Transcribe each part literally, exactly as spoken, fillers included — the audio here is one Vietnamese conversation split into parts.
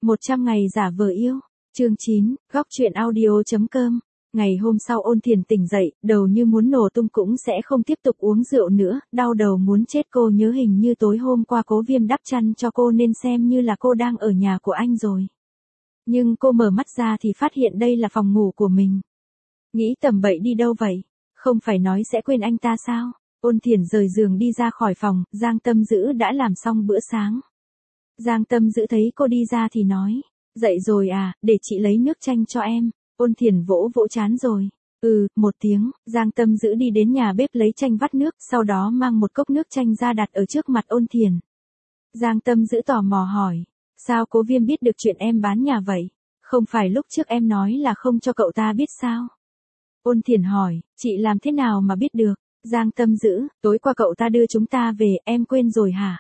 một trăm ngày giả vờ yêu. Chương chín, góc truyện audio chấm com. Ngày hôm sau Ôn Thiền tỉnh dậy, đầu như muốn nổ tung cũng sẽ không tiếp tục uống rượu nữa, đau đầu muốn chết. Cô nhớ hình như tối hôm qua Cố Viêm đắp chăn cho cô nên xem như là cô đang ở nhà của anh rồi. Nhưng cô mở mắt ra thì phát hiện đây là phòng ngủ của mình. Nghĩ tầm bậy đi đâu vậy? Không phải nói sẽ quên anh ta sao? Ôn Thiền rời giường đi ra khỏi phòng, Giang Tâm Dữ đã làm xong bữa sáng. Giang Tâm Dữ thấy cô đi ra thì nói, dậy rồi à, để chị lấy nước chanh cho em. Ôn Thiền vỗ vỗ chán rồi. Ừ, một tiếng, Giang Tâm Dữ đi đến nhà bếp lấy chanh vắt nước, sau đó mang một cốc nước chanh ra đặt ở trước mặt Ôn Thiền. Giang Tâm Dữ tò mò hỏi, sao Cố Viêm biết được chuyện em bán nhà vậy? Không phải lúc trước em nói là không cho cậu ta biết sao? Ôn Thiền hỏi, chị làm thế nào mà biết được? Giang Tâm Dữ, tối qua cậu ta đưa chúng ta về, em quên rồi hả?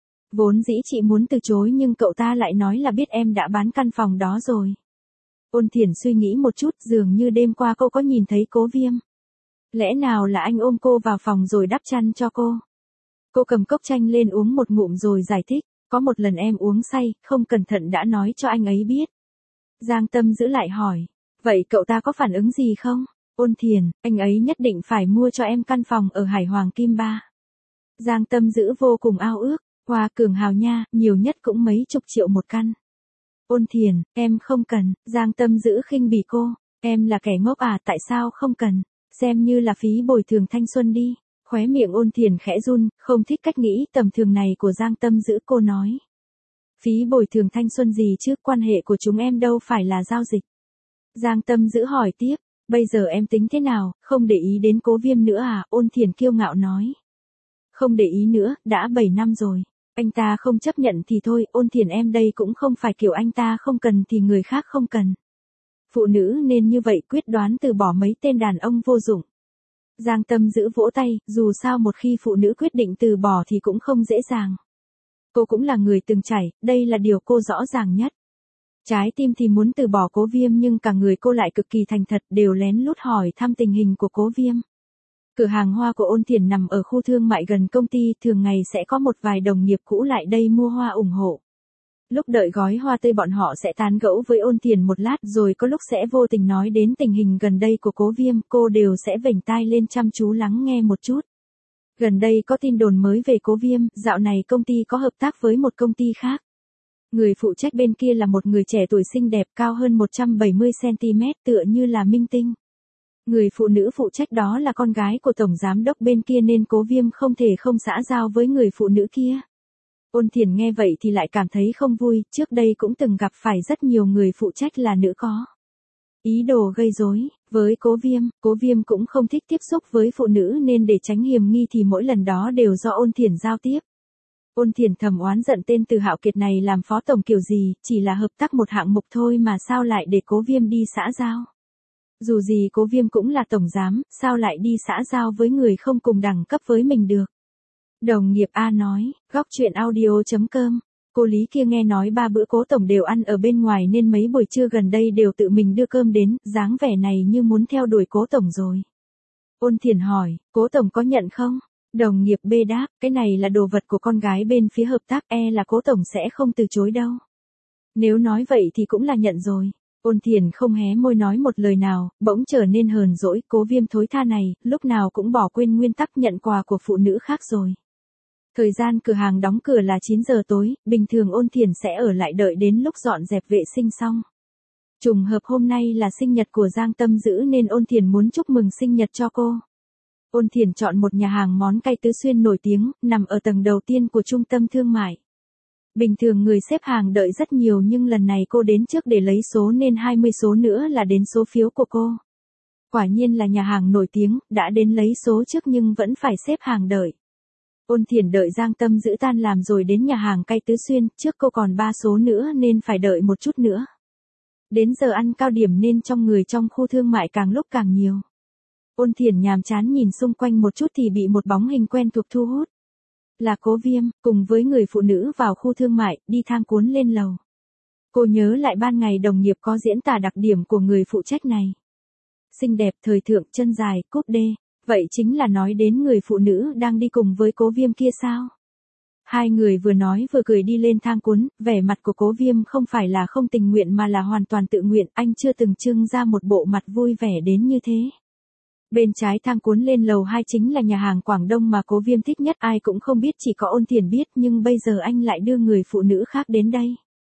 Vốn dĩ chị muốn từ chối nhưng cậu ta lại nói là biết em đã bán căn phòng đó rồi. Ôn Thiền suy nghĩ một chút, dường như đêm qua cô có nhìn thấy Cố Viêm. Lẽ nào là anh ôm cô vào phòng rồi đắp chăn cho cô? Cô cầm cốc chanh lên uống một ngụm rồi giải thích, có một lần em uống say, không cẩn thận đã nói cho anh ấy biết. Giang Tâm Dữ lại hỏi, vậy cậu ta có phản ứng gì không? Ôn Thiền, anh ấy nhất định phải mua cho em căn phòng ở Hải Hoàng Kim Ba. Giang Tâm Dữ vô cùng ao ước, Hoa Cường Hào nha, nhiều nhất cũng mấy chục triệu một căn. Ôn Thiền, em không cần. Giang Tâm Dữ khinh bỉ cô, em là kẻ ngốc à, tại sao không cần? Xem như là phí bồi thường thanh xuân đi. Khóe miệng Ôn Thiền khẽ run, không thích cách nghĩ tầm thường này của Giang Tâm Dữ. Cô nói, phí bồi thường thanh xuân gì chứ, quan hệ của chúng em đâu phải là giao dịch. Giang Tâm Dữ hỏi tiếp, bây giờ em tính thế nào, không để ý đến Cố Viêm nữa à? Ôn Thiền kiêu ngạo nói, không để ý nữa, đã bảy năm rồi. Anh ta không chấp nhận thì thôi. Ôn Thiền, em đây cũng không phải kiểu anh ta không cần thì người khác không cần. Phụ nữ nên như vậy, quyết đoán từ bỏ mấy tên đàn ông vô dụng. Giang Tâm Dữ vỗ tay, dù sao một khi phụ nữ quyết định từ bỏ thì cũng không dễ dàng. Cô cũng là người từng trải, đây là điều cô rõ ràng nhất. Trái tim thì muốn từ bỏ Cố Viêm nhưng cả người cô lại cực kỳ thành thật, đều lén lút hỏi thăm tình hình của Cố Viêm. Cửa hàng hoa của Ôn Thiền nằm ở khu thương mại gần công ty, thường ngày sẽ có một vài đồng nghiệp cũ lại đây mua hoa ủng hộ. Lúc đợi gói hoa tươi bọn họ sẽ tán gẫu với Ôn Thiền một lát rồi có lúc sẽ vô tình nói đến tình hình gần đây của Cố Viêm, cô đều sẽ vểnh tai lên chăm chú lắng nghe một chút. Gần đây có tin đồn mới về Cố Viêm, dạo này công ty có hợp tác với một công ty khác. Người phụ trách bên kia là một người trẻ tuổi xinh đẹp, cao hơn một trăm bảy mươi xăng-ti-mét, tựa như là minh tinh. Người phụ nữ phụ trách đó là con gái của tổng giám đốc bên kia nên Cố Viêm không thể không xã giao với người phụ nữ kia. Ôn Thiền nghe vậy thì lại cảm thấy không vui, trước đây cũng từng gặp phải rất nhiều người phụ trách là nữ có ý đồ gây rối với Cố Viêm. Cố Viêm cũng không thích tiếp xúc với phụ nữ nên để tránh hiềm nghi thì mỗi lần đó đều do Ôn Thiền giao tiếp. Ôn Thiền thầm oán giận tên Từ Hạo Kiệt này làm phó tổng kiểu gì, chỉ là hợp tác một hạng mục thôi mà sao lại để Cố Viêm đi xã giao. Dù gì Cố Viêm cũng là tổng giám, sao lại đi xã giao với người không cùng đẳng cấp với mình được. Đồng nghiệp A nói, góc truyện audio chấm com. Cô Lý kia nghe nói ba bữa Cố tổng đều ăn ở bên ngoài nên mấy buổi trưa gần đây đều tự mình đưa cơm đến, dáng vẻ này như muốn theo đuổi Cố tổng rồi. Ôn Thiền hỏi, Cố tổng có nhận không? Đồng nghiệp B đáp, cái này là đồ vật của con gái bên phía hợp tác, e là Cố tổng sẽ không từ chối đâu. Nếu nói vậy thì cũng là nhận rồi. Ôn Thiền không hé môi nói một lời nào, bỗng trở nên hờn dỗi. Cố Viêm thối tha này, lúc nào cũng bỏ quên nguyên tắc nhận quà của phụ nữ khác rồi. Thời gian cửa hàng đóng cửa là chín giờ tối, bình thường Ôn Thiền sẽ ở lại đợi đến lúc dọn dẹp vệ sinh xong. Trùng hợp hôm nay là sinh nhật của Giang Tâm Dữ nên Ôn Thiền muốn chúc mừng sinh nhật cho cô. Ôn Thiền chọn một nhà hàng món cay Tứ Xuyên nổi tiếng, nằm ở tầng đầu tiên của trung tâm thương mại. Bình thường người xếp hàng đợi rất nhiều nhưng lần này cô đến trước để lấy số nên hai mươi số nữa là đến số phiếu của cô. Quả nhiên là nhà hàng nổi tiếng, đã đến lấy số trước nhưng vẫn phải xếp hàng đợi. Ôn Thiền đợi Giang Tâm Dữ tan làm rồi đến nhà hàng cay Tứ Xuyên, trước cô còn ba số nữa nên phải đợi một chút nữa. Đến giờ ăn cao điểm nên trong người trong khu thương mại càng lúc càng nhiều. Ôn Thiền nhàm chán nhìn xung quanh một chút thì bị một bóng hình quen thuộc thu hút. Là Cố Viêm, cùng với người phụ nữ vào khu thương mại, đi thang cuốn lên lầu. Cô nhớ lại ban ngày đồng nghiệp có diễn tả đặc điểm của người phụ trách này. Xinh đẹp, thời thượng, chân dài, cúp đê. Vậy chính là nói đến người phụ nữ đang đi cùng với Cố Viêm kia sao? Hai người vừa nói vừa cười đi lên thang cuốn, vẻ mặt của Cố Viêm không phải là không tình nguyện mà là hoàn toàn tự nguyện, anh chưa từng trưng ra một bộ mặt vui vẻ đến như thế. Bên trái thang cuốn lên lầu hai chính là nhà hàng Quảng Đông mà Cố Viêm thích nhất, ai cũng không biết, chỉ có Ôn Thiển biết, nhưng bây giờ anh lại đưa người phụ nữ khác đến đây.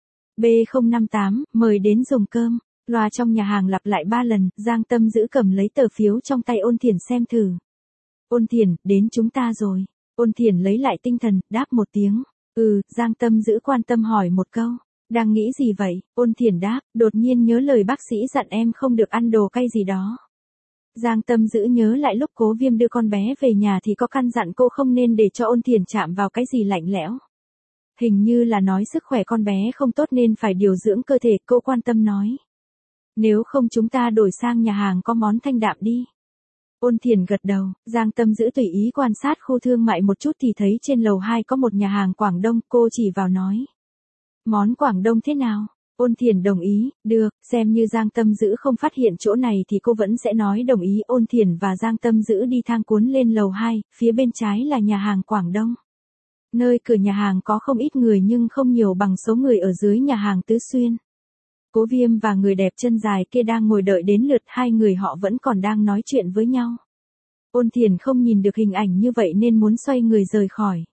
B không năm tám, mời đến dùng cơm. Loa trong nhà hàng lặp lại ba lần, Giang Tâm Dữ cầm lấy tờ phiếu trong tay Ôn Thiển xem thử. Ôn Thiển, đến chúng ta rồi. Ôn Thiển lấy lại tinh thần, đáp một tiếng. Ừ, Giang Tâm Dữ quan tâm hỏi một câu. Đang nghĩ gì vậy? Ôn Thiển đáp, đột nhiên nhớ lời bác sĩ dặn em không được ăn đồ cay gì đó. Giang Tâm Dữ nhớ lại lúc Cố Viêm đưa con bé về nhà thì có căn dặn cô không nên để cho Ôn Thiển chạm vào cái gì lạnh lẽo. Hình như là nói sức khỏe con bé không tốt nên phải điều dưỡng cơ thể, cô quan tâm nói. Nếu không chúng ta đổi sang nhà hàng có món thanh đạm đi. Ôn Thiển gật đầu, Giang Tâm Dữ tùy ý quan sát khu thương mại một chút thì thấy trên lầu hai có một nhà hàng Quảng Đông, cô chỉ vào nói. Món Quảng Đông thế nào? Ôn Thiển đồng ý, được, xem như Giang Tâm Dữ không phát hiện chỗ này thì cô vẫn sẽ nói đồng ý. Ôn Thiển và Giang Tâm Dữ đi thang cuốn lên lầu hai, phía bên trái là nhà hàng Quảng Đông. Nơi cửa nhà hàng có không ít người nhưng không nhiều bằng số người ở dưới nhà hàng Tứ Xuyên. Cố Viêm và người đẹp chân dài kia đang ngồi đợi đến lượt, hai người họ vẫn còn đang nói chuyện với nhau. Ôn Thiển không nhìn được hình ảnh như vậy nên muốn xoay người rời khỏi.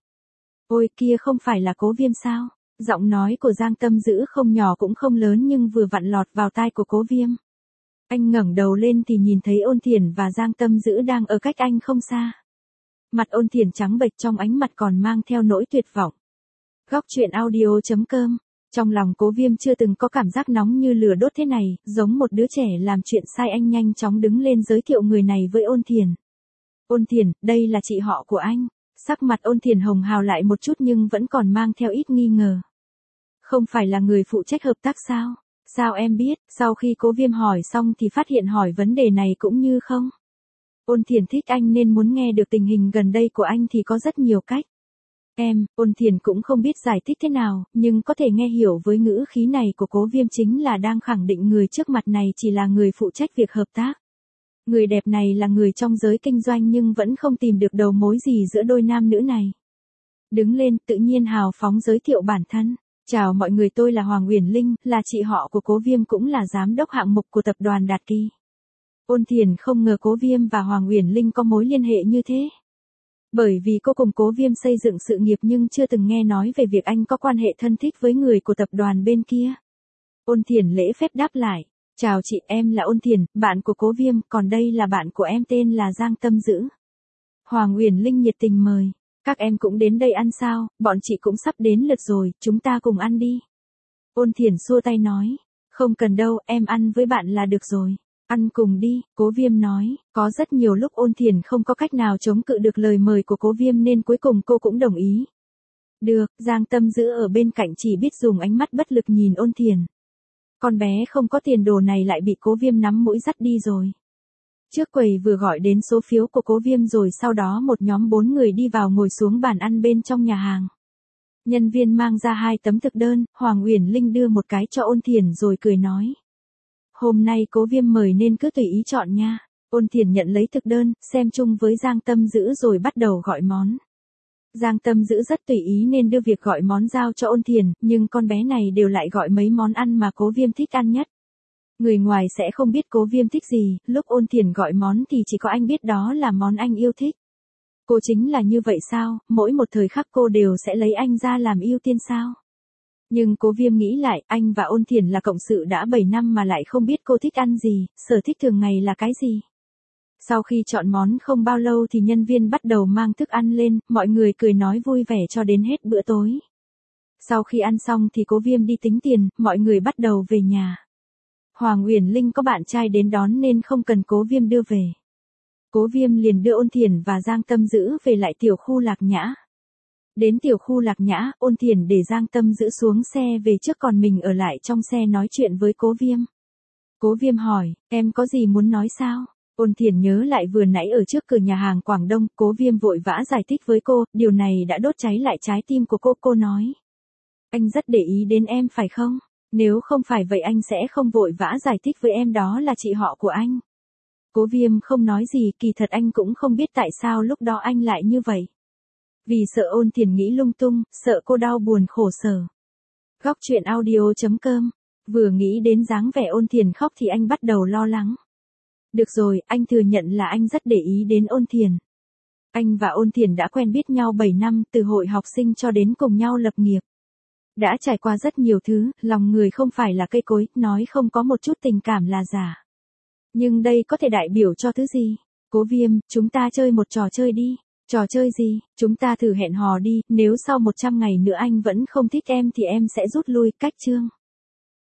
Ôi kia không phải là Cố Viêm sao? Giọng nói của Giang Tâm Dữ không nhỏ cũng không lớn nhưng vừa vặn lọt vào tai của Cố Viêm. Anh ngẩng đầu lên thì nhìn thấy Ôn Thiển và Giang Tâm Dữ đang ở cách anh không xa. Mặt Ôn Thiển trắng bệch, trong ánh mặt còn mang theo nỗi tuyệt vọng. Góc truyện audio chấm com. Trong lòng Cố Viêm chưa từng có cảm giác nóng như lửa đốt thế này, giống một đứa trẻ làm chuyện sai. Anh nhanh chóng đứng lên giới thiệu người này với Ôn Thiển. Ôn Thiển, đây là chị họ của anh. Sắc mặt Ôn Thiển hồng hào lại một chút nhưng vẫn còn mang theo ít nghi ngờ. Không phải là người phụ trách hợp tác sao? Sao em biết? Sau khi Cố Viêm hỏi xong thì phát hiện hỏi vấn đề này cũng như không. Ôn Thiển thích anh nên muốn nghe được tình hình gần đây của anh thì có rất nhiều cách. Em, Ôn Thiển cũng không biết giải thích thế nào, nhưng có thể nghe hiểu với ngữ khí này của Cố Viêm chính là đang khẳng định người trước mặt này chỉ là người phụ trách việc hợp tác. Người đẹp này là người trong giới kinh doanh nhưng vẫn không tìm được đầu mối gì giữa đôi nam nữ này. Đứng lên, tự nhiên hào phóng giới thiệu bản thân. Chào mọi người, tôi là Hoàng Uyển Linh, là chị họ của Cố Viêm cũng là giám đốc hạng mục của tập đoàn Đạt Kỳ. Ôn Thiển không ngờ Cố Viêm và Hoàng Uyển Linh có mối liên hệ như thế. Bởi vì cô cùng Cố Viêm xây dựng sự nghiệp nhưng chưa từng nghe nói về việc anh có quan hệ thân thích với người của tập đoàn bên kia. Ôn Thiển lễ phép đáp lại. Chào chị, em là Ôn Thiển, bạn của Cố Viêm, còn đây là bạn của em tên là Giang Tâm Dữ. Hoàng Uyển Linh nhiệt tình mời. Các em cũng đến đây ăn sao, bọn chị cũng sắp đến lượt rồi, chúng ta cùng ăn đi. Ôn Thiển xua tay nói. Không cần đâu, em ăn với bạn là được rồi. Ăn cùng đi, Cố Viêm nói. Có rất nhiều lúc Ôn Thiển không có cách nào chống cự được lời mời của Cố Viêm nên cuối cùng cô cũng đồng ý. Được, Giang Tâm Dữ ở bên cạnh chỉ biết dùng ánh mắt bất lực nhìn Ôn Thiển. Con bé không có tiền đồ này lại bị Cố Viêm nắm mũi dắt đi rồi. Trước quầy vừa gọi đến số phiếu của Cố Viêm rồi sau đó một nhóm bốn người đi vào ngồi xuống bàn ăn bên trong nhà hàng. Nhân viên mang ra hai tấm thực đơn, Hoàng Uyển Linh đưa một cái cho Ôn Thiển rồi cười nói. Hôm nay Cố Viêm mời nên cứ tùy ý chọn nha. Ôn Thiển nhận lấy thực đơn, xem chung với Giang Tâm Dữ rồi bắt đầu gọi món. Giang Tâm Dữ rất tùy ý nên đưa việc gọi món giao cho Ôn Thiển, nhưng con bé này đều lại gọi mấy món ăn mà Cố Viêm thích ăn nhất. Người ngoài sẽ không biết Cố Viêm thích gì, lúc Ôn Thiển gọi món thì chỉ có anh biết đó là món anh yêu thích. Cô chính là như vậy sao, mỗi một thời khắc cô đều sẽ lấy anh ra làm ưu tiên sao? Nhưng Cố Viêm nghĩ lại, anh và Ôn Thiển là cộng sự đã bảy năm mà lại không biết cô thích ăn gì, sở thích thường ngày là cái gì. Sau khi chọn món không bao lâu thì nhân viên bắt đầu mang thức ăn lên, mọi người cười nói vui vẻ cho đến hết bữa tối. Sau khi ăn xong thì Cố Viêm đi tính tiền, mọi người bắt đầu về nhà. Hoàng Uyển Linh có bạn trai đến đón nên không cần Cố Viêm đưa về. Cố Viêm liền đưa Ôn Thiển và Giang Tâm Dữ về lại tiểu khu Lạc Nhã. Đến tiểu khu Lạc Nhã, Ôn Thiển để Giang Tâm Dữ xuống xe về trước còn mình ở lại trong xe nói chuyện với Cố Viêm. Cố Viêm hỏi, em có gì muốn nói sao? Ôn Thiển nhớ lại vừa nãy ở trước cửa nhà hàng Quảng Đông, Cố Viêm vội vã giải thích với cô, điều này đã đốt cháy lại trái tim của cô. Cô nói, anh rất để ý đến em phải không? Nếu không phải vậy anh sẽ không vội vã giải thích với em đó là chị họ của anh. Cố Viêm không nói gì, kỳ thật anh cũng không biết tại sao lúc đó anh lại như vậy. Vì sợ Ôn Thiền nghĩ lung tung, sợ cô đau buồn khổ sở. Góc truyện audio chấm com. Vừa nghĩ đến dáng vẻ Ôn Thiền khóc thì anh bắt đầu lo lắng. Được rồi, anh thừa nhận là anh rất để ý đến Ôn Thiền. Anh và Ôn Thiền đã quen biết nhau bảy năm, từ hội học sinh cho đến cùng nhau lập nghiệp. Đã trải qua rất nhiều thứ, lòng người không phải là cây cối, nói không có một chút tình cảm là giả. Nhưng đây có thể đại biểu cho thứ gì? Cố Viêm, chúng ta chơi một trò chơi đi. Trò chơi gì? Chúng ta thử hẹn hò đi, nếu sau một trăm ngày nữa anh vẫn không thích em thì em sẽ rút lui, cách chương.